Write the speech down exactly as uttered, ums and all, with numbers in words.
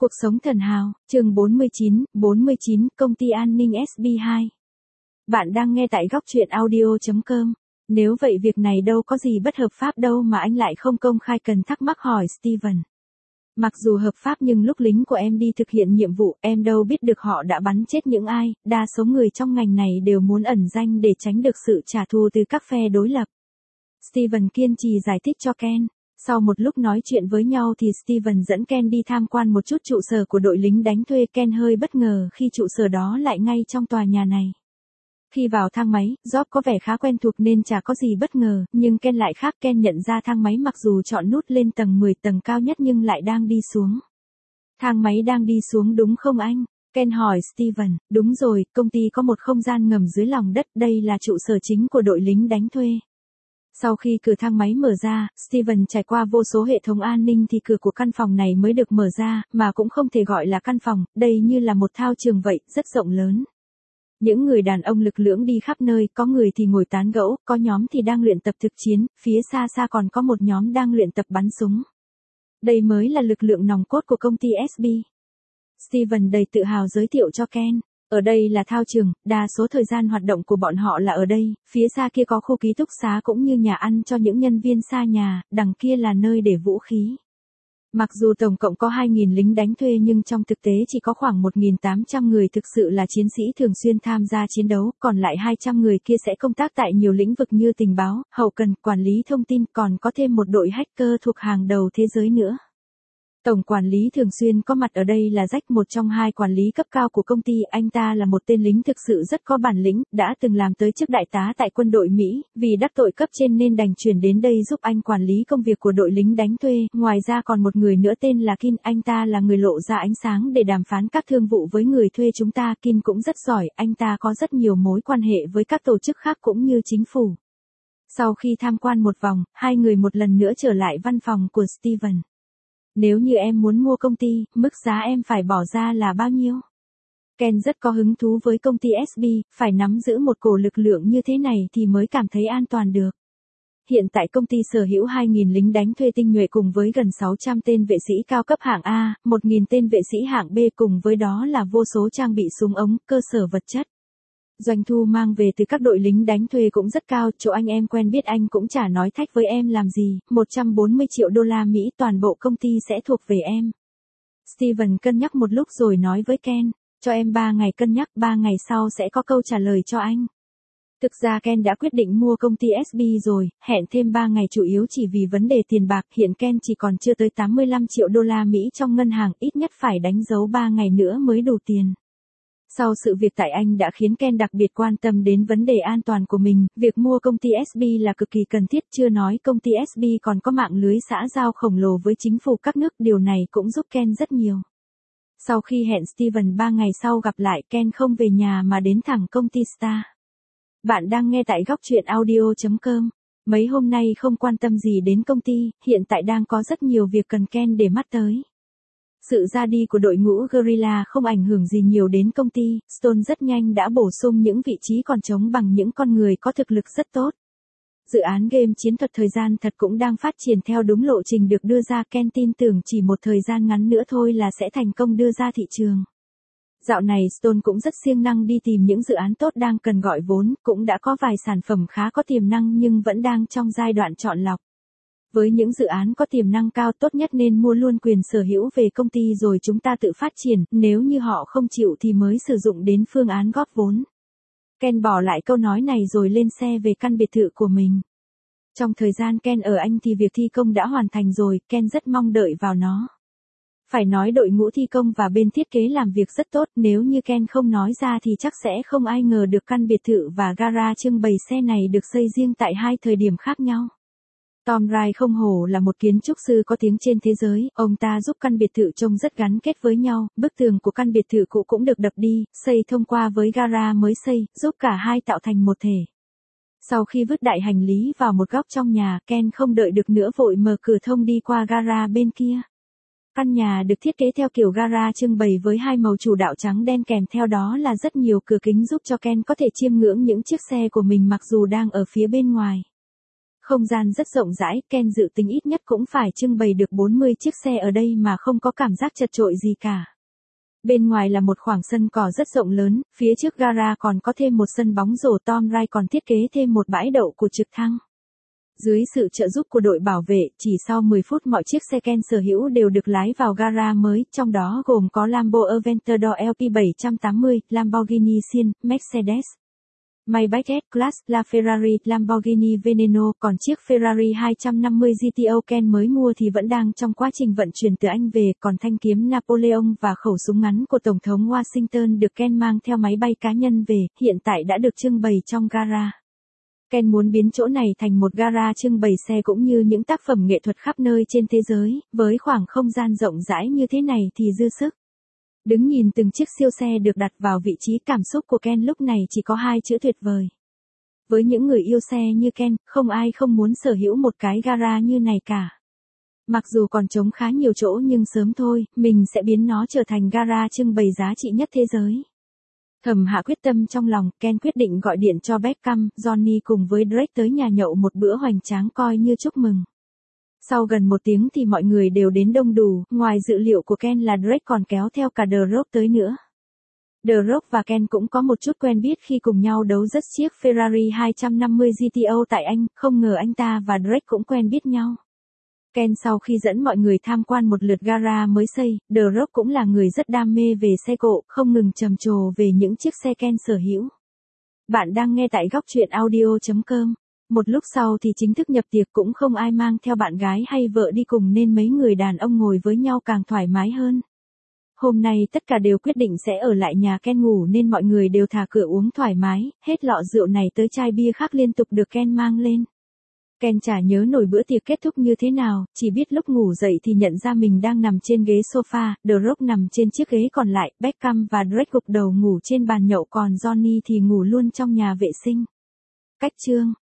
Cuộc sống thần hào, chương bốn mươi chín, bốn mươi chín, công ty an ninh ét bê hai. Bạn đang nghe tại góc truyện audio chấm com. Nếu vậy việc này đâu có gì bất hợp pháp đâu mà anh lại không công khai, cần thắc mắc hỏi Steven. Mặc dù hợp pháp nhưng lúc lính của em đi thực hiện nhiệm vụ, em đâu biết được họ đã bắn chết những ai, đa số người trong ngành này đều muốn ẩn danh để tránh được sự trả thù từ các phe đối lập. Steven kiên trì giải thích cho Ken. Sau một lúc nói chuyện với nhau thì Steven dẫn Ken đi tham quan một chút trụ sở của đội lính đánh thuê. Ken hơi bất ngờ khi trụ sở đó lại ngay trong tòa nhà này. Khi vào thang máy, Job có vẻ khá quen thuộc nên chả có gì bất ngờ, nhưng Ken lại khác. Ken nhận ra thang máy mặc dù chọn nút lên tầng mười, tầng cao nhất, nhưng lại đang đi xuống. Thang máy đang đi xuống đúng không anh? Ken hỏi Steven. Đúng rồi, công ty có một không gian ngầm dưới lòng đất, đây là trụ sở chính của đội lính đánh thuê. Sau khi cửa thang máy mở ra, Steven trải qua vô số hệ thống an ninh thì cửa của căn phòng này mới được mở ra, mà cũng không thể gọi là căn phòng, đây như là một thao trường vậy, rất rộng lớn. Những người đàn ông lực lưỡng đi khắp nơi, có người thì ngồi tán gẫu, có nhóm thì đang luyện tập thực chiến, phía xa xa còn có một nhóm đang luyện tập bắn súng. Đây mới là lực lượng nòng cốt của công ty ét bê. Steven đầy tự hào giới thiệu cho Ken. Ở đây là thao trường, đa số thời gian hoạt động của bọn họ là ở đây, phía xa kia có khu ký túc xá cũng như nhà ăn cho những nhân viên xa nhà, đằng kia là nơi để vũ khí. Mặc dù tổng cộng có hai nghìn lính đánh thuê nhưng trong thực tế chỉ có khoảng một nghìn tám trăm người thực sự là chiến sĩ thường xuyên tham gia chiến đấu, còn lại hai trăm người kia sẽ công tác tại nhiều lĩnh vực như tình báo, hậu cần, quản lý thông tin, còn có thêm một đội hacker thuộc hàng đầu thế giới nữa. Tổng quản lý thường xuyên có mặt ở đây là Jack, một trong hai quản lý cấp cao của công ty. Anh ta là một tên lính thực sự rất có bản lĩnh, đã từng làm tới chức đại tá tại quân đội Mỹ, vì đắc tội cấp trên nên đành chuyển đến đây giúp anh quản lý công việc của đội lính đánh thuê. Ngoài ra còn một người nữa tên là Kin, anh ta là người lộ ra ánh sáng để đàm phán các thương vụ với người thuê chúng ta. Kin cũng rất giỏi, anh ta có rất nhiều mối quan hệ với các tổ chức khác cũng như chính phủ. Sau khi tham quan một vòng, hai người một lần nữa trở lại văn phòng của Steven. Nếu như em muốn mua công ty, mức giá em phải bỏ ra là bao nhiêu? Ken rất có hứng thú với công ty ét bê, phải nắm giữ một cổ lực lượng như thế này thì mới cảm thấy an toàn được. Hiện tại công ty sở hữu hai nghìn lính đánh thuê tinh nhuệ cùng với gần sáu trăm tên vệ sĩ cao cấp hạng A, một nghìn tên vệ sĩ hạng B, cùng với đó là vô số trang bị súng ống, cơ sở vật chất. Doanh thu mang về từ các đội lính đánh thuê cũng rất cao, chỗ anh em quen biết anh cũng chả nói thách với em làm gì, một trăm bốn mươi triệu đô la Mỹ toàn bộ công ty sẽ thuộc về em. Steven cân nhắc một lúc rồi nói với Ken, cho em ba ngày cân nhắc, ba ngày sau sẽ có câu trả lời cho anh. Thực ra Ken đã quyết định mua công ty ét bê rồi, hẹn thêm ba ngày chủ yếu chỉ vì vấn đề tiền bạc. Hiện Ken chỉ còn chưa tới tám mươi lăm triệu đô la Mỹ trong ngân hàng, ít nhất phải đánh dấu ba ngày nữa mới đủ tiền. Sau sự việc tại Anh đã khiến Ken đặc biệt quan tâm đến vấn đề an toàn của mình, việc mua công ty ét bê là cực kỳ cần thiết, chưa nói công ty ét bê còn có mạng lưới xã giao khổng lồ với chính phủ các nước, điều này cũng giúp Ken rất nhiều. Sau khi hẹn Steven ba ngày sau gặp lại, Ken không về nhà mà đến thẳng công ty Star. Bạn đang nghe tại góc truyện audio chấm com. Mấy hôm nay không quan tâm gì đến công ty, hiện tại đang có rất nhiều việc cần Ken để mắt tới. Sự ra đi của đội ngũ Guerrilla không ảnh hưởng gì nhiều đến công ty, Stone rất nhanh đã bổ sung những vị trí còn trống bằng những con người có thực lực rất tốt. Dự án game chiến thuật thời gian thật cũng đang phát triển theo đúng lộ trình được đưa ra. Ken tin tưởng chỉ một thời gian ngắn nữa thôi là sẽ thành công đưa ra thị trường. Dạo này Stone cũng rất siêng năng đi tìm những dự án tốt đang cần gọi vốn, cũng đã có vài sản phẩm khá có tiềm năng nhưng vẫn đang trong giai đoạn chọn lọc. Với những dự án có tiềm năng cao, tốt nhất nên mua luôn quyền sở hữu về công ty rồi chúng ta tự phát triển, nếu như họ không chịu thì mới sử dụng đến phương án góp vốn. Ken bỏ lại câu nói này rồi lên xe về căn biệt thự của mình. Trong thời gian Ken ở Anh thì việc thi công đã hoàn thành rồi, Ken rất mong đợi vào nó. Phải nói đội ngũ thi công và bên thiết kế làm việc rất tốt, nếu như Ken không nói ra thì chắc sẽ không ai ngờ được căn biệt thự và gara trưng bày xe này được xây riêng tại hai thời điểm khác nhau. Tom Wright không hổ là một kiến trúc sư có tiếng trên thế giới, ông ta giúp căn biệt thự trông rất gắn kết với nhau, bức tường của căn biệt thự cũ cũng được đập đi, xây thông qua với gara mới xây, giúp cả hai tạo thành một thể. Sau khi vứt đại hành lý vào một góc trong nhà, Ken không đợi được nữa vội mở cửa thông đi qua gara bên kia. Căn nhà được thiết kế theo kiểu gara trưng bày với hai màu chủ đạo trắng đen, kèm theo đó là rất nhiều cửa kính giúp cho Ken có thể chiêm ngưỡng những chiếc xe của mình mặc dù đang ở phía bên ngoài. Không gian rất rộng rãi, Ken dự tính ít nhất cũng phải trưng bày được bốn mươi chiếc xe ở đây mà không có cảm giác chật chội gì cả. Bên ngoài là một khoảng sân cỏ rất rộng lớn, phía trước gara còn có thêm một sân bóng rổ. Tom Wright còn thiết kế thêm một bãi đậu của trực thăng. Dưới sự trợ giúp của đội bảo vệ, chỉ sau mười phút mọi chiếc xe Ken sở hữu đều được lái vào gara mới, trong đó gồm có Lambo Aventador L P bảy trăm tám mươi, Lamborghini Sian, Mercedes Maybach S-Class, LaFerrari, Lamborghini Veneno, còn chiếc Ferrari hai trăm năm mươi G T O Ken mới mua thì vẫn đang trong quá trình vận chuyển từ Anh về, còn thanh kiếm Napoleon và khẩu súng ngắn của Tổng thống Washington được Ken mang theo máy bay cá nhân về, hiện tại đã được trưng bày trong gara. Ken muốn biến chỗ này thành một gara trưng bày xe cũng như những tác phẩm nghệ thuật khắp nơi trên thế giới, với khoảng không gian rộng rãi như thế này thì dư sức. Đứng nhìn từng chiếc siêu xe được đặt vào vị trí, cảm xúc của Ken lúc này chỉ có hai chữ tuyệt vời. Với những người yêu xe như Ken, không ai không muốn sở hữu một cái gara như này cả. Mặc dù còn trống khá nhiều chỗ nhưng sớm thôi, mình sẽ biến nó trở thành gara trưng bày giá trị nhất thế giới. Thầm hạ quyết tâm trong lòng, Ken quyết định gọi điện cho Beckham, Johnny cùng với Drake tới nhà nhậu một bữa hoành tráng coi như chúc mừng. Sau gần một tiếng thì mọi người đều đến đông đủ, ngoài dự liệu của Ken là Drake còn kéo theo cả The Rock tới nữa. The Rock và Ken cũng có một chút quen biết khi cùng nhau đấu dắt chiếc Ferrari hai trăm năm mươi G T O tại Anh, không ngờ anh ta và Drake cũng quen biết nhau. Ken sau khi dẫn mọi người tham quan một lượt gara mới xây, The Rock cũng là người rất đam mê về xe cộ, không ngừng trầm trồ về những chiếc xe Ken sở hữu. Bạn đang nghe tại góc truyện audio chấm com. Một lúc sau thì chính thức nhập tiệc, cũng không ai mang theo bạn gái hay vợ đi cùng nên mấy người đàn ông ngồi với nhau càng thoải mái hơn. Hôm nay tất cả đều quyết định sẽ ở lại nhà Ken ngủ nên mọi người đều thả cửa uống thoải mái, hết lọ rượu này tới chai bia khác liên tục được Ken mang lên. Ken chả nhớ nổi bữa tiệc kết thúc như thế nào, chỉ biết lúc ngủ dậy thì nhận ra mình đang nằm trên ghế sofa, The Rock nằm trên chiếc ghế còn lại, Beckham và Drake gục đầu ngủ trên bàn nhậu, còn Johnny thì ngủ luôn trong nhà vệ sinh. Cách chương